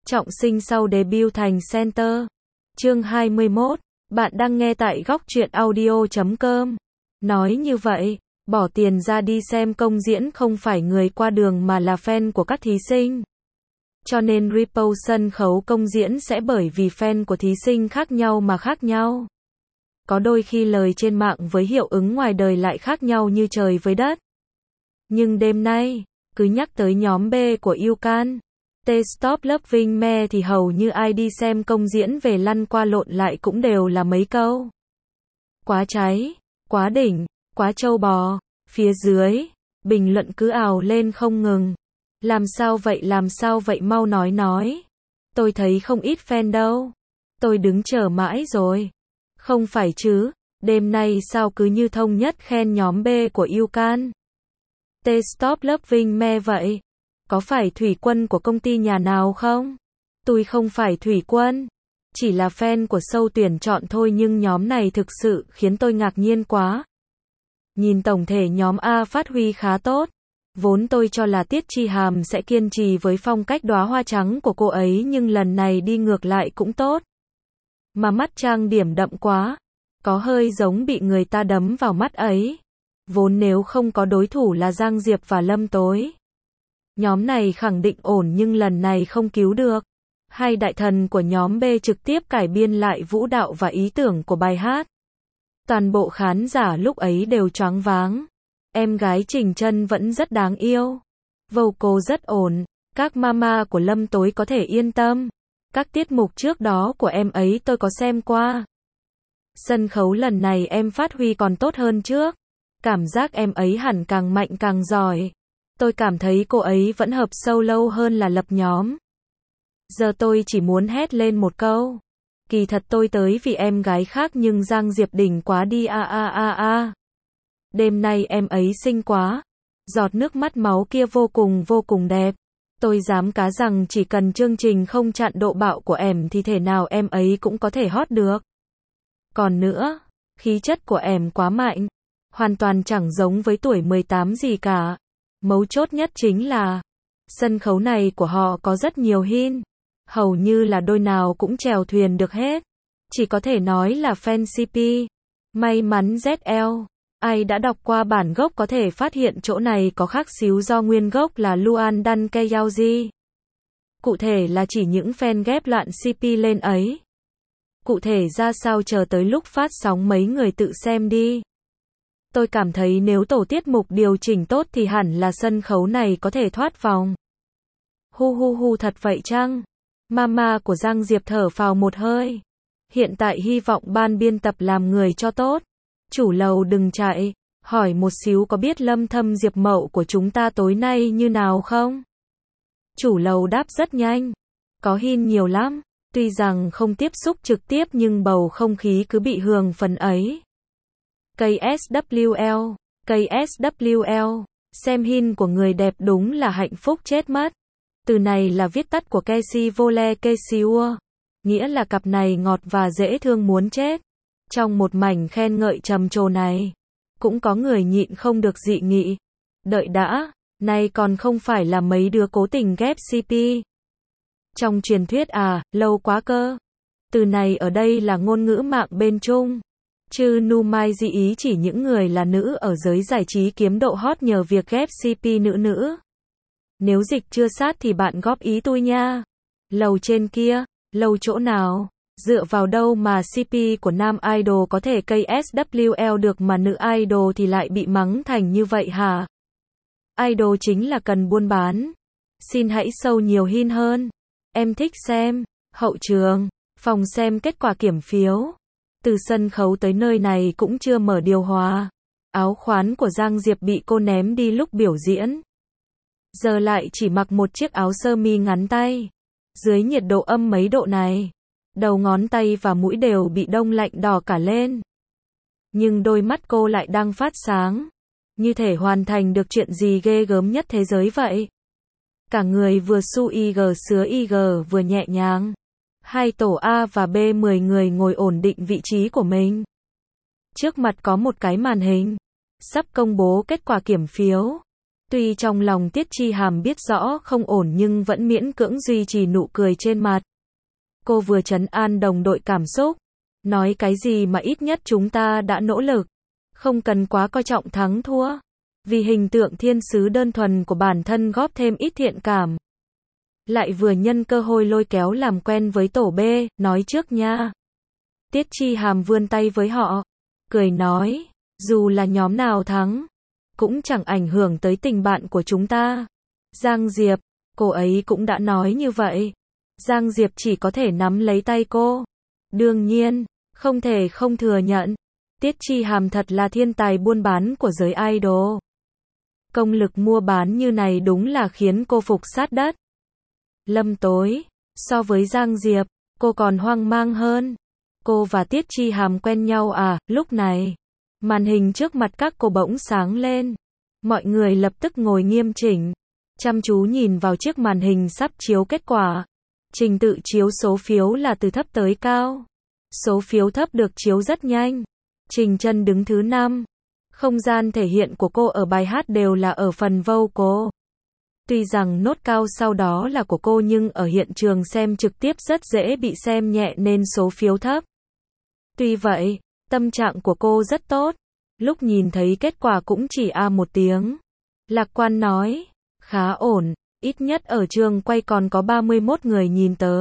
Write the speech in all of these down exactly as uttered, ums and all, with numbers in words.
trọng sinh sau debut thành center. Chương hai mươi mốt. Bạn đang nghe tại góc truyện audio chấm com. Nói như vậy, bỏ tiền ra đi xem công diễn không phải người qua đường mà là fan của các thí sinh. Cho nên repost sân khấu công diễn sẽ bởi vì fan của thí sinh khác nhau mà khác nhau. Có đôi khi lời trên mạng với hiệu ứng ngoài đời lại khác nhau như trời với đất. Nhưng đêm nay, cứ nhắc tới nhóm B của Yukan, T Stop Loving Me thì hầu như ai đi xem công diễn về lăn qua lộn lại cũng đều là mấy câu. Quá cháy, quá đỉnh, quá trâu bò, phía dưới, bình luận cứ ào lên không ngừng. Làm sao vậy làm sao vậy mau nói nói. Tôi thấy không ít fan đâu. Tôi đứng chờ mãi rồi. Không phải chứ, đêm nay sao cứ như thông nhất khen nhóm B của Yukan. T Stop Loving Me vậy. Có phải thủy quân của công ty nhà nào không? Tôi không phải thủy quân. Chỉ là fan của show tuyển chọn thôi nhưng nhóm này thực sự khiến tôi ngạc nhiên quá. Nhìn tổng thể nhóm A phát huy khá tốt. Vốn tôi cho là Tiết Chi Hàm sẽ kiên trì với phong cách đóa hoa trắng của cô ấy nhưng lần này đi ngược lại cũng tốt. Mà mắt trang điểm đậm quá. Có hơi giống bị người ta đấm vào mắt ấy. Vốn nếu không có đối thủ là Giang Diệp và Lâm Tối, nhóm này khẳng định ổn nhưng lần này không cứu được. Hai đại thần của nhóm B trực tiếp cải biên lại vũ đạo và ý tưởng của bài hát. Toàn bộ khán giả lúc ấy đều choáng váng. Em gái Trình Trân vẫn rất đáng yêu. Vocal rất ổn. Các mama của Lâm Tối có thể yên tâm. Các tiết mục trước đó của em ấy tôi có xem qua. Sân khấu lần này em phát huy còn tốt hơn trước. Cảm giác em ấy hẳn càng mạnh càng giỏi. Tôi cảm thấy cô ấy vẫn hợp solo hơn là lập nhóm. Giờ tôi chỉ muốn hét lên một câu. Kỳ thật tôi tới vì em gái khác nhưng Giang Diệp đỉnh quá đi a a a a. Đêm nay em ấy xinh quá. Giọt nước mắt máu kia vô cùng vô cùng đẹp. Tôi dám cá rằng chỉ cần chương trình không chặn độ bạo của em thì thể nào em ấy cũng có thể hot được. Còn nữa, khí chất của em quá mạnh. Hoàn toàn chẳng giống với tuổi mười tám gì cả. Mấu chốt nhất chính là sân khấu này của họ có rất nhiều hin. Hầu như là đôi nào cũng chèo thuyền được hết. Chỉ có thể nói là fan xê pê. May mắn Z L. Ai đã đọc qua bản gốc có thể phát hiện chỗ này có khác xíu do nguyên gốc là Luan Dan Keyaoji. Cụ thể là chỉ những fan ghép loạn xê pê lên ấy. Cụ thể ra sao chờ tới lúc phát sóng mấy người tự xem đi. Tôi cảm thấy nếu tổ tiết mục điều chỉnh tốt thì hẳn là sân khấu này có thể thoát vòng. Hu hu hu thật vậy chăng? Mama của Giang Diệp thở phào một hơi. Hiện tại hy vọng ban biên tập làm người cho tốt. Chủ lầu đừng chạy. Hỏi một xíu có biết Lâm Thâm Diệp Mậu của chúng ta tối nay như nào không? Chủ lầu đáp rất nhanh. Có hin nhiều lắm. Tuy rằng không tiếp xúc trực tiếp nhưng bầu không khí cứ bị hưởng phần ấy. K S W L, K S W L, xem hin của người đẹp đúng là hạnh phúc chết mất. Từ này là viết tắt của Casey Vole Kesiua, nghĩa là cặp này ngọt và dễ thương muốn chết. Trong một mảnh khen ngợi trầm trồ này, cũng có người nhịn không được dị nghị. Đợi đã, này còn không phải là mấy đứa cố tình ghép xê pê. Trong truyền thuyết à, lâu quá cơ. Từ này ở đây là ngôn ngữ mạng bên Trung. Chứ nu mai dị ý chỉ những người là nữ ở giới giải trí kiếm độ hot nhờ việc ghép xê pê nữ nữ. Nếu dịch chưa sát thì bạn góp ý tôi nha. Lầu trên kia, lầu chỗ nào, dựa vào đâu mà xê pê của nam idol có thể K S W L được mà nữ idol thì lại bị mắng thành như vậy hả? Idol chính là cần buôn bán. Xin hãy sâu nhiều hin hơn. Em thích xem, hậu trường, phòng xem kết quả kiểm phiếu. Từ sân khấu tới nơi này cũng chưa mở điều hòa. Áo khoán của Giang Diệp bị cô ném đi lúc biểu diễn. Giờ lại chỉ mặc một chiếc áo sơ mi ngắn tay. Dưới nhiệt độ âm mấy độ này, đầu ngón tay và mũi đều bị đông lạnh đỏ cả lên. Nhưng đôi mắt cô lại đang phát sáng. Như thể hoàn thành được chuyện gì ghê gớm nhất thế giới vậy. Cả người vừa su ig sứa ig vừa nhẹ nhàng. Hai tổ A và B mười người ngồi ổn định vị trí của mình. Trước mặt có một cái màn hình. Sắp công bố kết quả kiểm phiếu. Tuy trong lòng Tiết Chi Hàm biết rõ không ổn nhưng vẫn miễn cưỡng duy trì nụ cười trên mặt. Cô vừa trấn an đồng đội cảm xúc. Nói cái gì mà ít nhất chúng ta đã nỗ lực. Không cần quá coi trọng thắng thua. Vì hình tượng thiên sứ đơn thuần của bản thân góp thêm ít thiện cảm. Lại vừa nhân cơ hội lôi kéo làm quen với tổ B, nói trước nha. Tiết Chi Hàm vươn tay với họ. Cười nói, dù là nhóm nào thắng, cũng chẳng ảnh hưởng tới tình bạn của chúng ta. Giang Diệp, cô ấy cũng đã nói như vậy. Giang Diệp chỉ có thể nắm lấy tay cô. Đương nhiên, không thể không thừa nhận. Tiết Chi Hàm thật là thiên tài buôn bán của giới idol. Công lực mua bán như này đúng là khiến cô phục sát đất. Lâm Tối, so với Giang Diệp, cô còn hoang mang hơn. Cô và Tiết Chi Hàm quen nhau à? Lúc này, màn hình trước mặt các cô bỗng sáng lên. Mọi người lập tức ngồi nghiêm chỉnh, chăm chú nhìn vào chiếc màn hình sắp chiếu kết quả. Trình tự chiếu số phiếu là từ thấp tới cao. Số phiếu thấp được chiếu rất nhanh. Trình Chân đứng thứ năm. Không gian thể hiện của cô ở bài hát đều là ở phần vocal. Tuy rằng nốt cao sau đó là của cô nhưng ở hiện trường xem trực tiếp rất dễ bị xem nhẹ nên số phiếu thấp. Tuy vậy, tâm trạng của cô rất tốt. Lúc nhìn thấy kết quả cũng chỉ a một tiếng. Lạc quan nói, khá ổn, ít nhất ở trường quay còn có ba mươi mốt người nhìn tớ.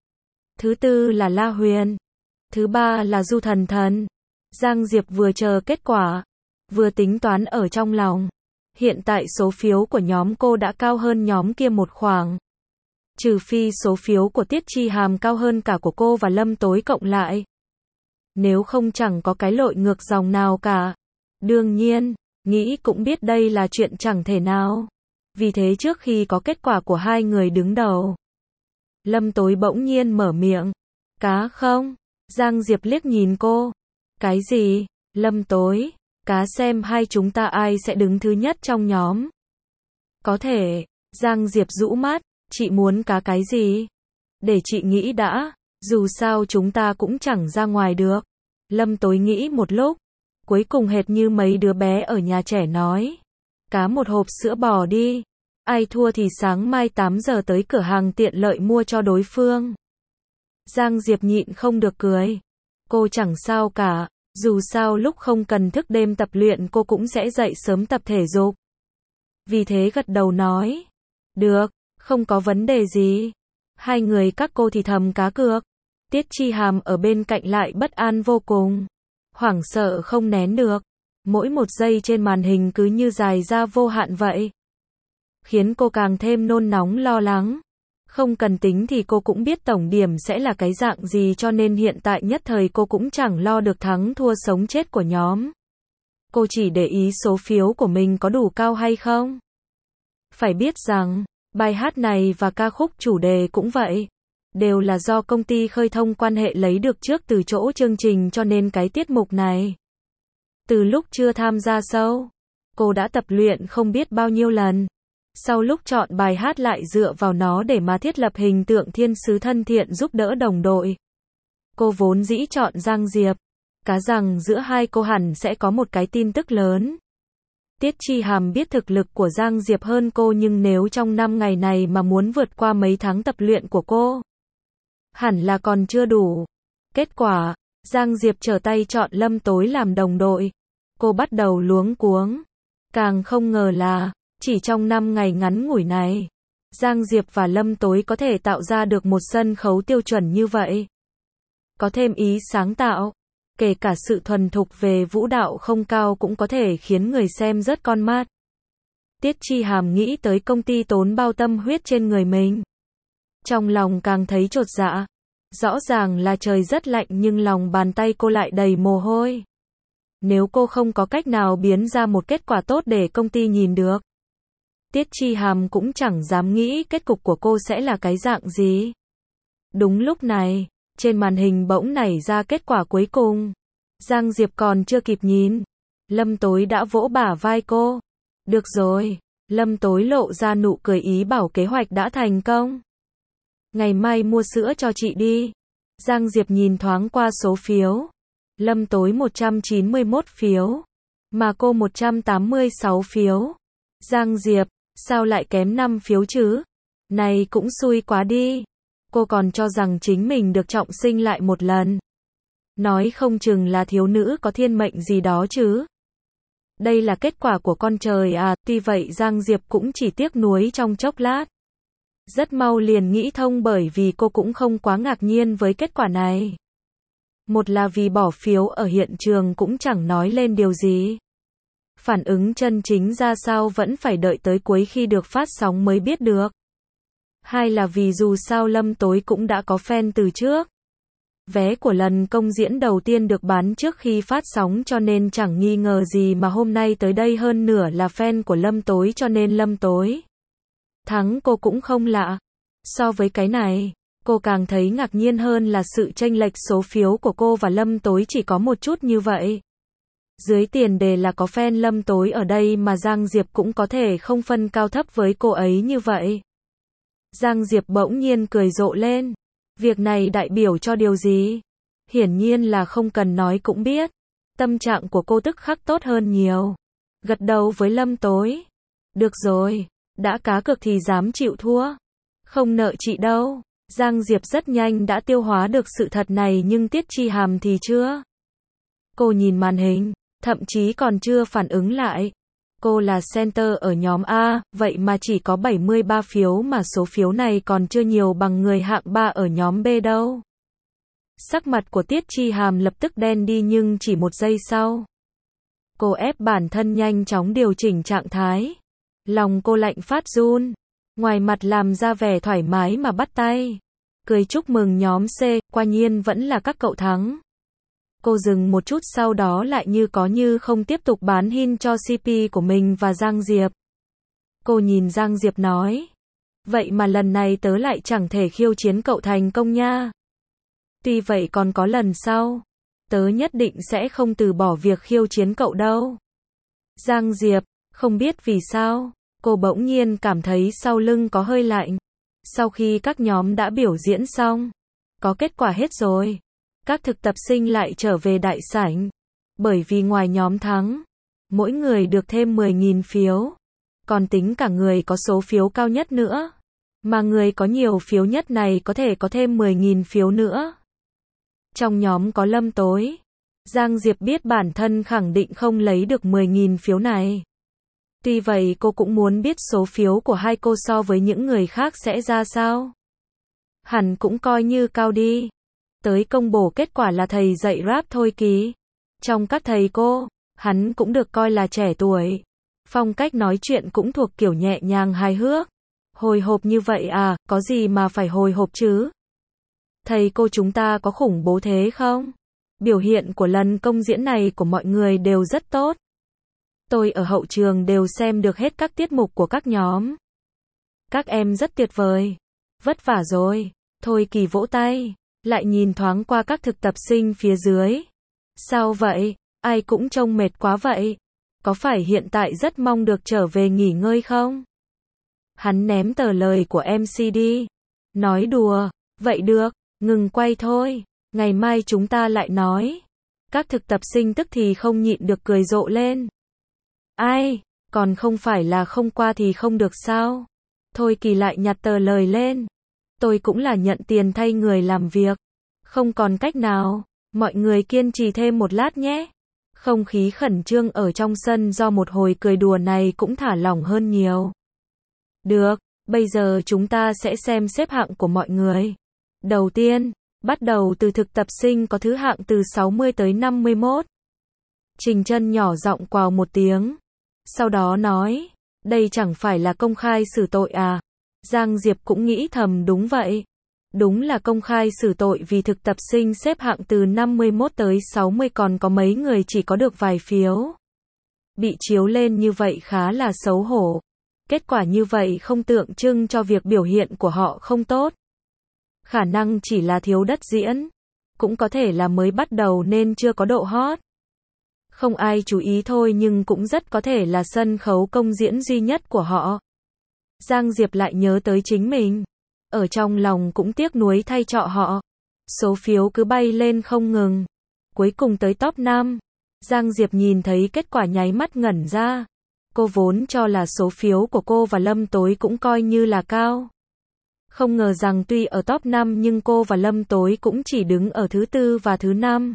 Thứ tư là La Huyền. Thứ ba là Du Thần Thần. Giang Diệp vừa chờ kết quả, vừa tính toán ở trong lòng. Hiện tại số phiếu của nhóm cô đã cao hơn nhóm kia một khoảng. Trừ phi số phiếu của Tiết Chi Hàm cao hơn cả của cô và Lâm Tối cộng lại. Nếu không chẳng có cái lội ngược dòng nào cả. Đương nhiên, nghĩ cũng biết đây là chuyện chẳng thể nào. Vì thế trước khi có kết quả của hai người đứng đầu, Lâm Tối bỗng nhiên mở miệng. Cá không? Giang Diệp liếc nhìn cô. Cái gì? Lâm Tối, cá xem hai chúng ta ai sẽ đứng thứ nhất trong nhóm. Có thể. Giang Diệp rũ mắt. Chị muốn cá cái gì? Để chị nghĩ đã. Dù sao chúng ta cũng chẳng ra ngoài được. Lâm Tối nghĩ một lúc. Cuối cùng hệt như mấy đứa bé ở nhà trẻ nói. Cá một hộp sữa bò đi. Ai thua thì sáng mai tám giờ tới cửa hàng tiện lợi mua cho đối phương. Giang Diệp nhịn không được cười. Cô chẳng sao cả. Dù sao lúc không cần thức đêm tập luyện cô cũng sẽ dậy sớm tập thể dục. Vì thế gật đầu nói. Được, không có vấn đề gì. Hai người các cô thì thầm cá cược. Tiết Chi Hàm ở bên cạnh lại bất an vô cùng. Hoảng sợ không nén được. Mỗi một giây trên màn hình cứ như dài ra vô hạn vậy. Khiến cô càng thêm nôn nóng lo lắng. Không cần tính thì cô cũng biết tổng điểm sẽ là cái dạng gì cho nên hiện tại nhất thời cô cũng chẳng lo được thắng thua sống chết của nhóm. Cô chỉ để ý số phiếu của mình có đủ cao hay không. Phải biết rằng, bài hát này và ca khúc chủ đề cũng vậy. Đều là do công ty khơi thông quan hệ lấy được trước từ chỗ chương trình cho nên cái tiết mục này. Từ lúc chưa tham gia show, cô đã tập luyện không biết bao nhiêu lần. Sau lúc chọn bài hát lại dựa vào nó để mà thiết lập hình tượng thiên sứ thân thiện giúp đỡ đồng đội. Cô vốn dĩ chọn Giang Diệp. Cá rằng giữa hai cô hẳn sẽ có một cái tin tức lớn. Tiết Chi Hàm biết thực lực của Giang Diệp hơn cô nhưng nếu trong năm ngày này mà muốn vượt qua mấy tháng tập luyện của cô, hẳn là còn chưa đủ. Kết quả, Giang Diệp trở tay chọn Lâm Tối làm đồng đội. Cô bắt đầu luống cuống. Càng không ngờ là, chỉ trong năm ngày ngắn ngủi này, Giang Diệp và Lâm Tối có thể tạo ra được một sân khấu tiêu chuẩn như vậy. Có thêm ý sáng tạo, kể cả sự thuần thục về vũ đạo không cao cũng có thể khiến người xem rớt con mắt. Tiết Chi Hàm nghĩ tới công ty tốn bao tâm huyết trên người mình. Trong lòng càng thấy chột dạ. Rõ ràng là trời rất lạnh nhưng lòng bàn tay cô lại đầy mồ hôi. Nếu cô không có cách nào biến ra một kết quả tốt để công ty nhìn được, Tiết Chi Hàm cũng chẳng dám nghĩ kết cục của cô sẽ là cái dạng gì. Đúng lúc này, trên màn hình bỗng nảy ra kết quả cuối cùng. Giang Diệp còn chưa kịp nhìn, Lâm Tối đã vỗ bả vai cô. Được rồi, Lâm Tối lộ ra nụ cười ý bảo kế hoạch đã thành công. Ngày mai mua sữa cho chị đi. Giang Diệp nhìn thoáng qua số phiếu. Lâm Tối một trăm chín mươi mốt phiếu, mà cô một trăm tám mươi sáu phiếu. Giang Diệp, sao lại kém năm phiếu chứ? Này cũng xui quá đi. Cô còn cho rằng chính mình được trọng sinh lại một lần. Nói không chừng là thiếu nữ có thiên mệnh gì đó chứ. Đây là kết quả của con trời à, tuy vậy Giang Diệp cũng chỉ tiếc nuối trong chốc lát. Rất mau liền nghĩ thông bởi vì cô cũng không quá ngạc nhiên với kết quả này. Một là vì bỏ phiếu ở hiện trường cũng chẳng nói lên điều gì. Phản ứng chân chính ra sao vẫn phải đợi tới cuối khi được phát sóng mới biết được. Hai là vì dù sao Lâm Tối cũng đã có fan từ trước. Vé của lần công diễn đầu tiên được bán trước khi phát sóng cho nên chẳng nghi ngờ gì mà hôm nay tới đây hơn nửa là fan của Lâm Tối cho nên Lâm Tối thắng cô cũng không lạ. So với cái này, cô càng thấy ngạc nhiên hơn là sự chênh lệch số phiếu của cô và Lâm Tối chỉ có một chút như vậy. Dưới tiền đề là có fan Lâm Tối ở đây mà Giang Diệp cũng có thể không phân cao thấp với cô ấy như vậy. Giang Diệp bỗng nhiên cười rộ lên. Việc này đại biểu cho điều gì? Hiển nhiên là không cần nói cũng biết. Tâm trạng của cô tức khắc tốt hơn nhiều. Gật đầu với Lâm Tối. Được rồi, đã cá cược thì dám chịu thua. Không nợ chị đâu. Giang Diệp rất nhanh đã tiêu hóa được sự thật này nhưng Tiết Chi Hàm thì chưa. Cô nhìn màn hình, thậm chí còn chưa phản ứng lại. Cô là center ở nhóm A, vậy mà chỉ có bảy mươi ba phiếu mà số phiếu này còn chưa nhiều bằng người hạng ba ở nhóm B đâu. Sắc mặt của Tiết Chi Hàm lập tức đen đi nhưng chỉ một giây sau. Cô ép bản thân nhanh chóng điều chỉnh trạng thái. Lòng cô lạnh phát run. Ngoài mặt làm ra vẻ thoải mái mà bắt tay. Cười chúc mừng nhóm C, quả nhiên vẫn là các cậu thắng. Cô dừng một chút sau đó lại như có như không tiếp tục bán hin cho xê pê của mình và Giang Diệp. Cô nhìn Giang Diệp nói. Vậy mà lần này tớ lại chẳng thể khiêu chiến cậu thành công nha. Tuy vậy còn có lần sau. Tớ nhất định sẽ không từ bỏ việc khiêu chiến cậu đâu. Giang Diệp, không biết vì sao, cô bỗng nhiên cảm thấy sau lưng có hơi lạnh. Sau khi các nhóm đã biểu diễn xong, có kết quả hết rồi. Các thực tập sinh lại trở về đại sảnh. Bởi vì ngoài nhóm thắng, mỗi người được thêm mười nghìn phiếu. Còn tính cả người có số phiếu cao nhất nữa. Mà người có nhiều phiếu nhất này có thể có thêm mười nghìn phiếu nữa. Trong nhóm có Lâm Tối. Giang Diệp biết bản thân khẳng định không lấy được mười nghìn phiếu này. Tuy vậy cô cũng muốn biết số phiếu của hai cô so với những người khác sẽ ra sao. Hẳn cũng coi như cao đi. Tới công bố kết quả là thầy dạy rap Thôi Kỳ. Trong các thầy cô, hắn cũng được coi là trẻ tuổi. Phong cách nói chuyện cũng thuộc kiểu nhẹ nhàng hài hước. Hồi hộp như vậy à, có gì mà phải hồi hộp chứ? Thầy cô chúng ta có khủng bố thế không? Biểu hiện của lần công diễn này của mọi người đều rất tốt. Tôi ở hậu trường đều xem được hết các tiết mục của các nhóm. Các em rất tuyệt vời. Vất vả rồi. Thôi Kỳ vỗ tay. Lại nhìn thoáng qua các thực tập sinh phía dưới. Sao vậy? Ai cũng trông mệt quá vậy. Có phải hiện tại rất mong được trở về nghỉ ngơi không? Hắn ném tờ lời của em xê đi. Nói đùa. Vậy được, ngừng quay thôi. Ngày mai chúng ta lại nói. Các thực tập sinh tức thì không nhịn được cười rộ lên. Ai? Còn không phải là không qua thì không được sao? Thôi Kỳ lại nhặt tờ lời lên. Tôi cũng là nhận tiền thay người làm việc. Không còn cách nào. Mọi người kiên trì thêm một lát nhé. Không khí khẩn trương ở trong sân do một hồi cười đùa này cũng thả lỏng hơn nhiều. Được, bây giờ chúng ta sẽ xem xếp hạng của mọi người. Đầu tiên, bắt đầu từ thực tập sinh có thứ hạng từ sáu mươi tới năm mươi mốt. Trình Chân nhỏ giọng quào một tiếng. Sau đó nói, đây chẳng phải là công khai xử tội à? Giang Diệp cũng nghĩ thầm đúng vậy. Đúng là công khai xử tội vì thực tập sinh xếp hạng từ năm mươi mốt tới sáu mươi còn có mấy người chỉ có được vài phiếu. Bị chiếu lên như vậy khá là xấu hổ. Kết quả như vậy không tượng trưng cho việc biểu hiện của họ không tốt. Khả năng chỉ là thiếu đất diễn. Cũng có thể là mới bắt đầu nên chưa có độ hot. Không ai chú ý thôi nhưng cũng rất có thể là sân khấu công diễn duy nhất của họ. Giang Diệp lại nhớ tới chính mình. Ở trong lòng cũng tiếc nuối thay cho họ. Số phiếu cứ bay lên không ngừng. Cuối cùng tới top năm. Giang Diệp nhìn thấy kết quả nháy mắt ngẩn ra. Cô vốn cho là số phiếu của cô và Lâm Tối cũng coi như là cao. Không ngờ rằng tuy ở top năm nhưng cô và Lâm Tối cũng chỉ đứng ở thứ tư và thứ năm.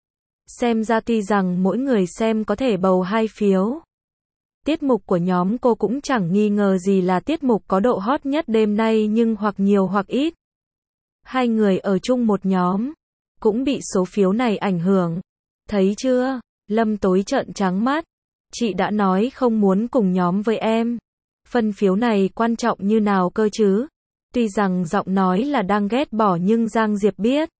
Xem ra tuy rằng mỗi người xem có thể bầu hai phiếu. Tiết mục của nhóm cô cũng chẳng nghi ngờ gì là tiết mục có độ hot nhất đêm nay nhưng hoặc nhiều hoặc ít. Hai người ở chung một nhóm, cũng bị số phiếu này ảnh hưởng. Thấy chưa? Lâm Tối trợn trắng mắt. Chị đã nói không muốn cùng nhóm với em. Phân phiếu này quan trọng như nào cơ chứ? Tuy rằng giọng nói là đang ghét bỏ nhưng Giang Diệp biết.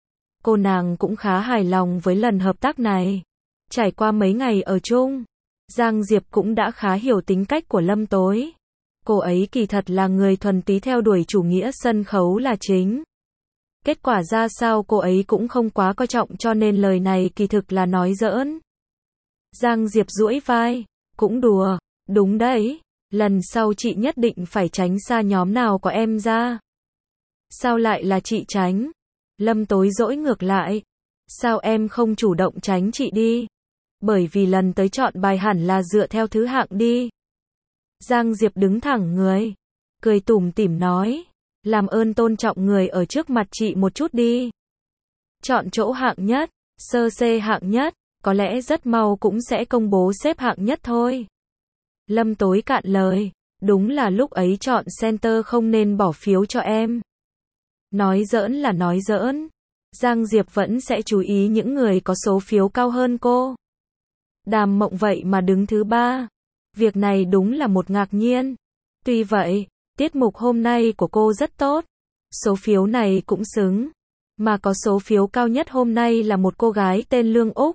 Cô nàng cũng khá hài lòng với lần hợp tác này. Trải qua mấy ngày ở chung, Giang Diệp cũng đã khá hiểu tính cách của Lâm Tối. Cô ấy kỳ thật là người thuần túy theo đuổi chủ nghĩa sân khấu là chính. Kết quả ra sao cô ấy cũng không quá coi trọng cho nên lời này kỳ thực là nói giỡn. Giang Diệp duỗi vai, cũng đùa, đúng đấy, lần sau chị nhất định phải tránh xa nhóm nào của em ra. Sao lại là chị tránh? Lâm Tối dỗi ngược lại, sao em không chủ động tránh chị đi? Bởi vì lần tới chọn bài hẳn là dựa theo thứ hạng đi. Giang Diệp đứng thẳng người, cười tủm tỉm nói, làm ơn tôn trọng người ở trước mặt chị một chút đi. Chọn chỗ hạng nhất, sơ C hạng nhất, có lẽ rất mau cũng sẽ công bố xếp hạng nhất thôi. Lâm Tối cạn lời, đúng là lúc ấy chọn center không nên bỏ phiếu cho em. Nói giỡn là nói giỡn, Giang Diệp vẫn sẽ chú ý những người có số phiếu cao hơn cô. Đàm Mộng vậy mà đứng thứ ba. Việc này đúng là một ngạc nhiên. Tuy vậy, tiết mục hôm nay của cô rất tốt. Số phiếu này cũng xứng. Mà có số phiếu cao nhất hôm nay là một cô gái tên Lương Úc.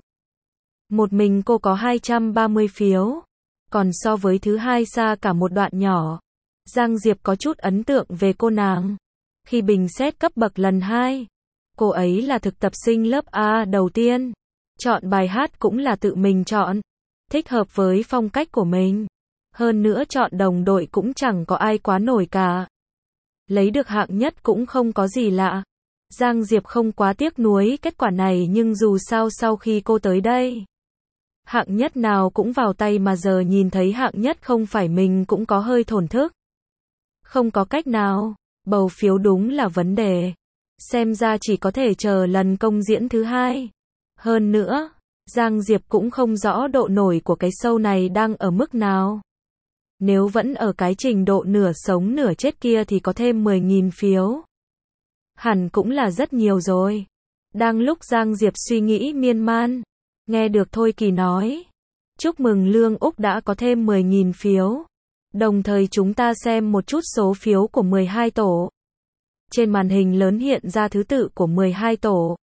Một mình cô có hai trăm ba mươi phiếu. Còn so với thứ hai xa cả một đoạn nhỏ. Giang Diệp có chút ấn tượng về cô nàng. Khi bình xét cấp bậc lần hai, cô ấy là thực tập sinh lớp A đầu tiên. Chọn bài hát cũng là tự mình chọn. Thích hợp với phong cách của mình. Hơn nữa chọn đồng đội cũng chẳng có ai quá nổi cả. Lấy được hạng nhất cũng không có gì lạ. Giang Diệp không quá tiếc nuối kết quả này nhưng dù sao sau khi cô tới đây, hạng nhất nào cũng vào tay mà giờ nhìn thấy hạng nhất không phải mình cũng có hơi thổn thức. Không có cách nào, bầu phiếu đúng là vấn đề. Xem ra chỉ có thể chờ lần công diễn thứ hai. Hơn nữa, Giang Diệp cũng không rõ độ nổi của cái show này đang ở mức nào. Nếu vẫn ở cái trình độ nửa sống nửa chết kia thì có thêm mười nghìn phiếu. Hẳn cũng là rất nhiều rồi. Đang lúc Giang Diệp suy nghĩ miên man, nghe được Thôi Kỳ nói, chúc mừng Lương Úc đã có thêm mười nghìn phiếu. Đồng thời chúng ta xem một chút số phiếu của mười hai tổ. Trên màn hình lớn hiện ra thứ tự của mười hai tổ.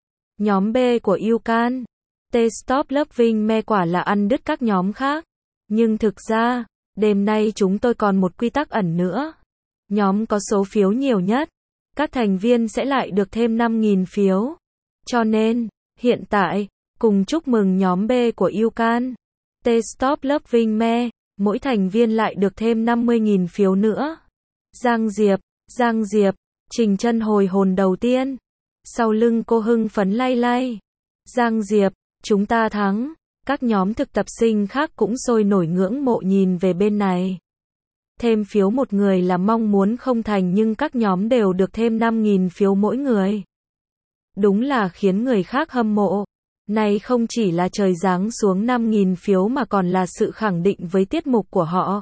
Nhóm B của Yukan, T-Stop Loving Me quả là ăn đứt các nhóm khác. Nhưng thực ra, đêm nay chúng tôi còn một quy tắc ẩn nữa. Nhóm có số phiếu nhiều nhất, các thành viên sẽ lại được thêm năm nghìn phiếu. Cho nên, hiện tại, cùng chúc mừng nhóm B của Yukan, T-Stop Loving Me, mỗi thành viên lại được thêm năm mươi nghìn phiếu nữa. Giang Diệp, Giang Diệp, Trình Chân hồi hồn đầu tiên. Sau lưng cô hưng phấn lay lay. Giang Diệp, chúng ta thắng. Các nhóm thực tập sinh khác cũng sôi nổi ngưỡng mộ nhìn về bên này. Thêm phiếu một người là mong muốn không thành nhưng các nhóm đều được thêm năm nghìn phiếu mỗi người. Đúng là khiến người khác hâm mộ. Này không chỉ là trời giáng xuống năm nghìn phiếu mà còn là sự khẳng định với tiết mục của họ.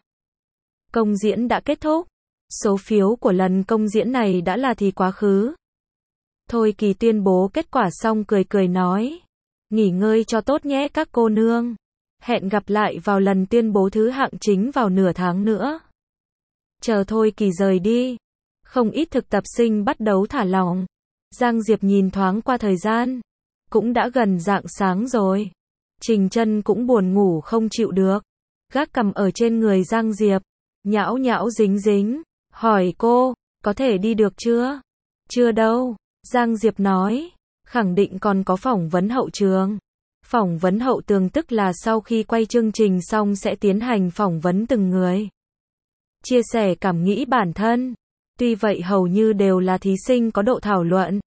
Công diễn đã kết thúc. Số phiếu của lần công diễn này đã là thì quá khứ. Thôi Kỳ tuyên bố kết quả xong cười cười nói. Nghỉ ngơi cho tốt nhé các cô nương. Hẹn gặp lại vào lần tuyên bố thứ hạng chính vào nửa tháng nữa. Chờ Thôi Kỳ rời đi. Không ít thực tập sinh bắt đầu thả lỏng. Giang Diệp nhìn thoáng qua thời gian. Cũng đã gần rạng sáng rồi. Trình Chân cũng buồn ngủ không chịu được. Gác cằm ở trên người Giang Diệp. Nhão nhão dính dính. Hỏi cô, có thể đi được chưa? Chưa đâu. Giang Diệp nói. Khẳng định còn có phỏng vấn hậu trường. Phỏng vấn hậu tường tức là sau khi quay chương trình xong sẽ tiến hành phỏng vấn từng người. Chia sẻ cảm nghĩ bản thân. Tuy vậy hầu như đều là thí sinh có độ thảo luận.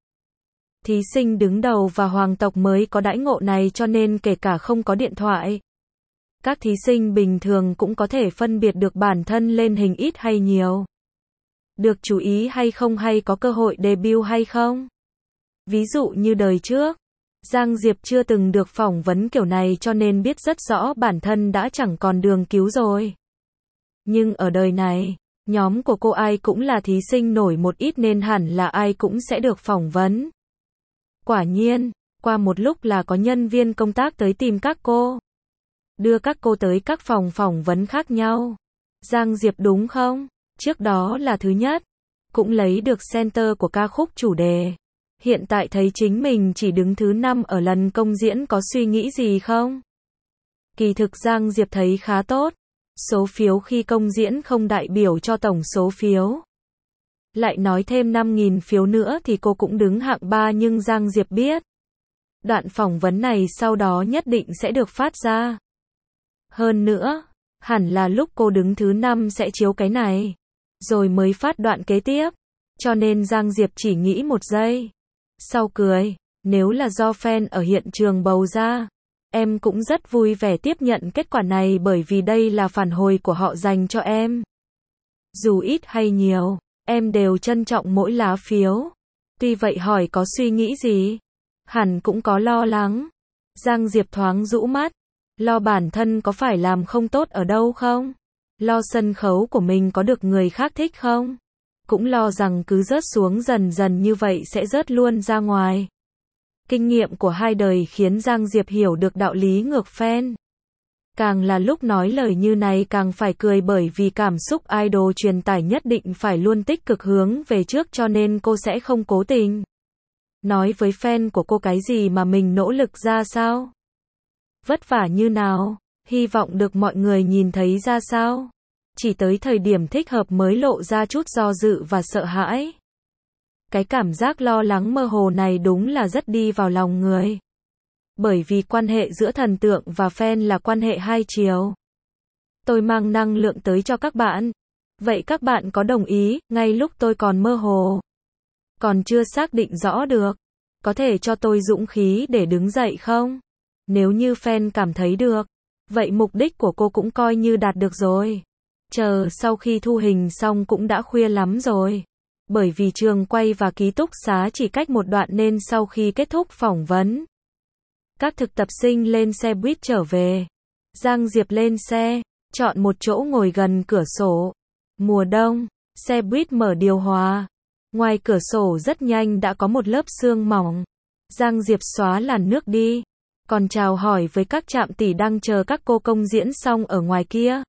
Thí sinh đứng đầu và hoàng tộc mới có đãi ngộ này cho nên kể cả không có điện thoại, Các thí sinh bình thường cũng có thể phân biệt được bản thân lên hình ít hay nhiều. Được chú ý hay không hay có cơ hội debut hay không. Ví dụ như đời trước, Giang Diệp chưa từng được phỏng vấn kiểu này cho nên biết rất rõ bản thân đã chẳng còn đường cứu rồi. Nhưng ở đời này, nhóm của cô ai cũng là thí sinh nổi một ít nên hẳn là ai cũng sẽ được phỏng vấn. Quả nhiên, qua một lúc là có nhân viên công tác tới tìm các cô. Đưa các cô tới các phòng phỏng vấn khác nhau. Giang Diệp đúng không? Trước đó là thứ nhất. Cũng lấy được center của ca khúc chủ đề. Hiện tại thấy chính mình chỉ đứng thứ năm ở lần công diễn có suy nghĩ gì không? Kỳ thực Giang Diệp thấy khá tốt. Số phiếu khi công diễn không đại biểu cho tổng số phiếu. Lại nói thêm năm nghìn phiếu nữa thì cô cũng đứng hạng ba nhưng Giang Diệp biết. Đoạn phỏng vấn này sau đó nhất định sẽ được phát ra. Hơn nữa, hẳn là lúc cô đứng thứ năm sẽ chiếu cái này. Rồi mới phát đoạn kế tiếp. Cho nên Giang Diệp chỉ nghĩ một giây. Sau cười, nếu là do fan ở hiện trường bầu ra. Em cũng rất vui vẻ tiếp nhận kết quả này bởi vì đây là phản hồi của họ dành cho em. Dù ít hay nhiều, em đều trân trọng mỗi lá phiếu. Tuy vậy hỏi có suy nghĩ gì? Hẳn cũng có lo lắng. Giang Diệp thoáng rũ mắt. Lo bản thân có phải làm không tốt ở đâu không? Lo sân khấu của mình có được người khác thích không? Cũng lo rằng cứ rớt xuống dần dần như vậy sẽ rớt luôn ra ngoài. Kinh nghiệm của hai đời khiến Giang Diệp hiểu được đạo lý ngược fan. Càng là lúc nói lời như này càng phải cười bởi vì cảm xúc idol truyền tải nhất định phải luôn tích cực hướng về trước cho nên cô sẽ không cố tình. Nói với fan của cô cái gì mà mình nỗ lực ra sao? Vất vả như nào? Hy vọng được mọi người nhìn thấy ra sao? Chỉ tới thời điểm thích hợp mới lộ ra chút do dự và sợ hãi. Cái cảm giác lo lắng mơ hồ này đúng là rất đi vào lòng người. Bởi vì quan hệ giữa thần tượng và fan là quan hệ hai chiều. Tôi mang năng lượng tới cho các bạn. Vậy các bạn có đồng ý, ngay lúc tôi còn mơ hồ. Còn chưa xác định rõ được. Có thể cho tôi dũng khí để đứng dậy không? Nếu như fan cảm thấy được. Vậy mục đích của cô cũng coi như đạt được rồi. Chờ sau khi thu hình xong cũng đã khuya lắm rồi. Bởi vì trường quay và ký túc xá chỉ cách một đoạn nên sau khi kết thúc phỏng vấn, các thực tập sinh lên xe buýt trở về. Giang Diệp lên xe, chọn một chỗ ngồi gần cửa sổ. Mùa đông, xe buýt mở điều hòa. Ngoài cửa sổ rất nhanh đã có một lớp sương mỏng. Giang Diệp xóa làn nước đi. Còn chào hỏi với các trạm tỷ đang chờ các cô công diễn xong ở ngoài kia.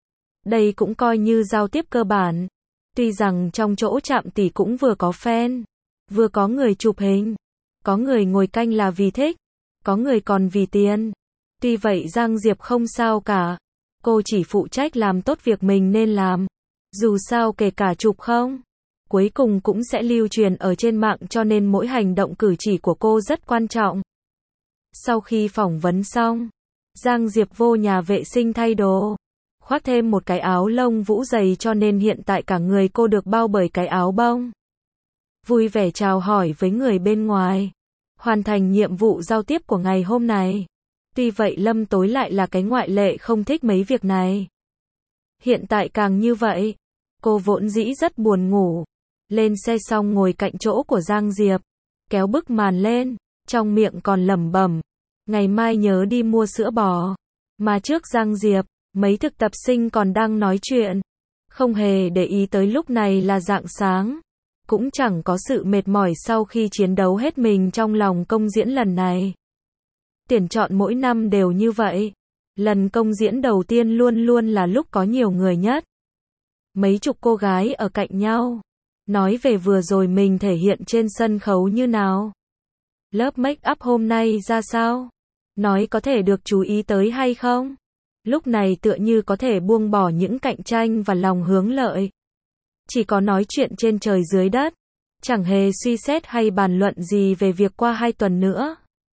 Đây cũng coi như giao tiếp cơ bản. Tuy rằng trong chỗ trạm tỷ cũng vừa có fan, vừa có người chụp hình, có người ngồi canh là vì thích, có người còn vì tiền. Tuy vậy Giang Diệp không sao cả. Cô chỉ phụ trách làm tốt việc mình nên làm. Dù sao kể cả chụp không, cuối cùng cũng sẽ lưu truyền ở trên mạng cho nên mỗi hành động cử chỉ của cô rất quan trọng. Sau khi phỏng vấn xong, Giang Diệp vô nhà vệ sinh thay đồ. Khoác thêm một cái áo lông vũ dày cho nên hiện tại cả người cô được bao bởi cái áo bông. Vui vẻ chào hỏi với người bên ngoài. Hoàn thành nhiệm vụ giao tiếp của ngày hôm này. Tuy vậy Lâm Tối lại là cái ngoại lệ không thích mấy việc này. Hiện tại càng như vậy. Cô vốn dĩ rất buồn ngủ. Lên xe xong ngồi cạnh chỗ của Giang Diệp. Kéo bức màn lên. Trong miệng còn lẩm bẩm. Ngày mai nhớ đi mua sữa bò. Mà trước Giang Diệp, mấy thực tập sinh còn đang nói chuyện. Không hề để ý tới lúc này là rạng sáng. Cũng chẳng có sự mệt mỏi sau khi chiến đấu hết mình trong lòng công diễn lần này. Tuyển chọn mỗi năm đều như vậy. Lần công diễn đầu tiên luôn luôn là lúc có nhiều người nhất. Mấy chục cô gái ở cạnh nhau. Nói về vừa rồi mình thể hiện trên sân khấu như nào. Lớp make up hôm nay ra sao? Nói có thể được chú ý tới hay không? Lúc này tựa như có thể buông bỏ những cạnh tranh và lòng hướng lợi. Chỉ có nói chuyện trên trời dưới đất. Chẳng hề suy xét hay bàn luận gì về việc qua hai tuần nữa.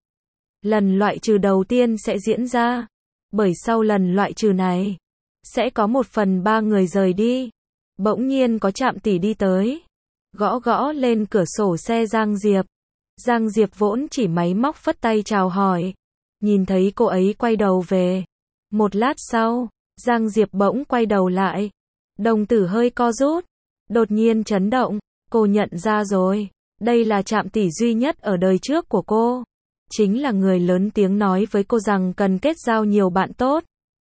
Lần loại trừ đầu tiên sẽ diễn ra. Bởi sau lần loại trừ này, sẽ có một phần ba người rời đi. Bỗng nhiên có trạm tỷ đi tới. Gõ gõ lên cửa sổ xe Giang Diệp. Giang Diệp vốn chỉ máy móc phất tay chào hỏi. Nhìn thấy cô ấy quay đầu về. Một lát sau, Giang Diệp bỗng quay đầu lại. Đồng tử hơi co rút. Đột nhiên chấn động. Cô nhận ra rồi. Đây là Trạm tỷ duy nhất ở đời trước của cô. Chính là người lớn tiếng nói với cô rằng cần kết giao nhiều bạn tốt.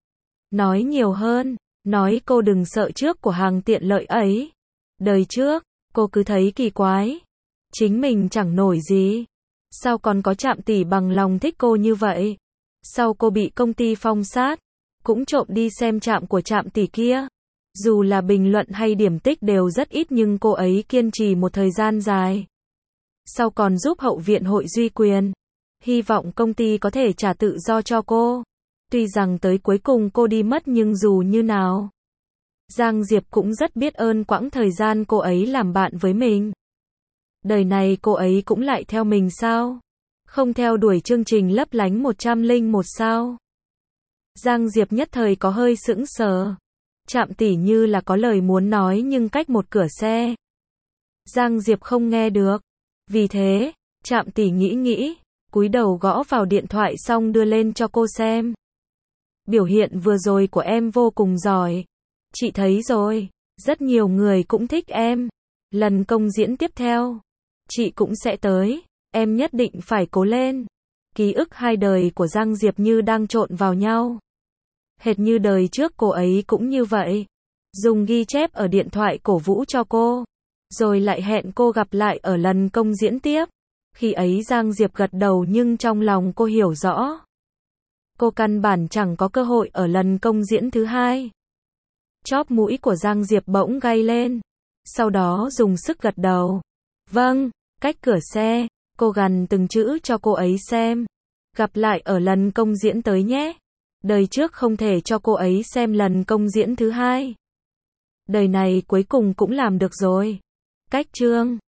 Nói nhiều hơn. Nói cô đừng sợ trước của hàng tiện lợi ấy. Đời trước, cô cứ thấy kỳ quái. Chính mình chẳng nổi gì. Sao còn có Trạm tỷ bằng lòng thích cô như vậy? Sau cô bị công ty phong sát, cũng trộm đi xem trạm của Trạm tỷ kia. Dù là bình luận hay điểm tích đều rất ít nhưng cô ấy kiên trì một thời gian dài. Sau còn giúp hậu viện hội duy quyền. Hy vọng công ty có thể trả tự do cho cô. Tuy rằng tới cuối cùng cô đi mất nhưng dù như nào, Giang Diệp cũng rất biết ơn quãng thời gian cô ấy làm bạn với mình. Đời này cô ấy cũng lại theo mình sao? Không theo đuổi chương trình lấp lánh một trăm lẻ một sao? Giang Diệp nhất thời có hơi sững sờ. Trạm tỷ như là có lời muốn nói nhưng cách một cửa xe. Giang Diệp không nghe được. Vì thế, Trạm tỷ nghĩ nghĩ, cúi đầu gõ vào điện thoại xong đưa lên cho cô xem. Biểu hiện vừa rồi của em vô cùng giỏi. Chị thấy rồi, rất nhiều người cũng thích em. Lần công diễn tiếp theo, chị cũng sẽ tới. Em nhất định phải cố lên. Ký ức hai đời của Giang Diệp như đang trộn vào nhau. Hệt như đời trước cô ấy cũng như vậy. Dùng ghi chép ở điện thoại cổ vũ cho cô. Rồi lại hẹn cô gặp lại ở lần công diễn tiếp. Khi ấy Giang Diệp gật đầu nhưng trong lòng cô hiểu rõ. Cô căn bản chẳng có cơ hội ở lần công diễn thứ hai. Chóp mũi của Giang Diệp bỗng gay lên. Sau đó dùng sức gật đầu. Vâng, cách cửa xe, cô gằn từng chữ cho cô ấy xem. Gặp lại ở lần công diễn tới nhé. Đời trước không thể cho cô ấy xem lần công diễn thứ hai. Đời này cuối cùng cũng làm được rồi. Cách chương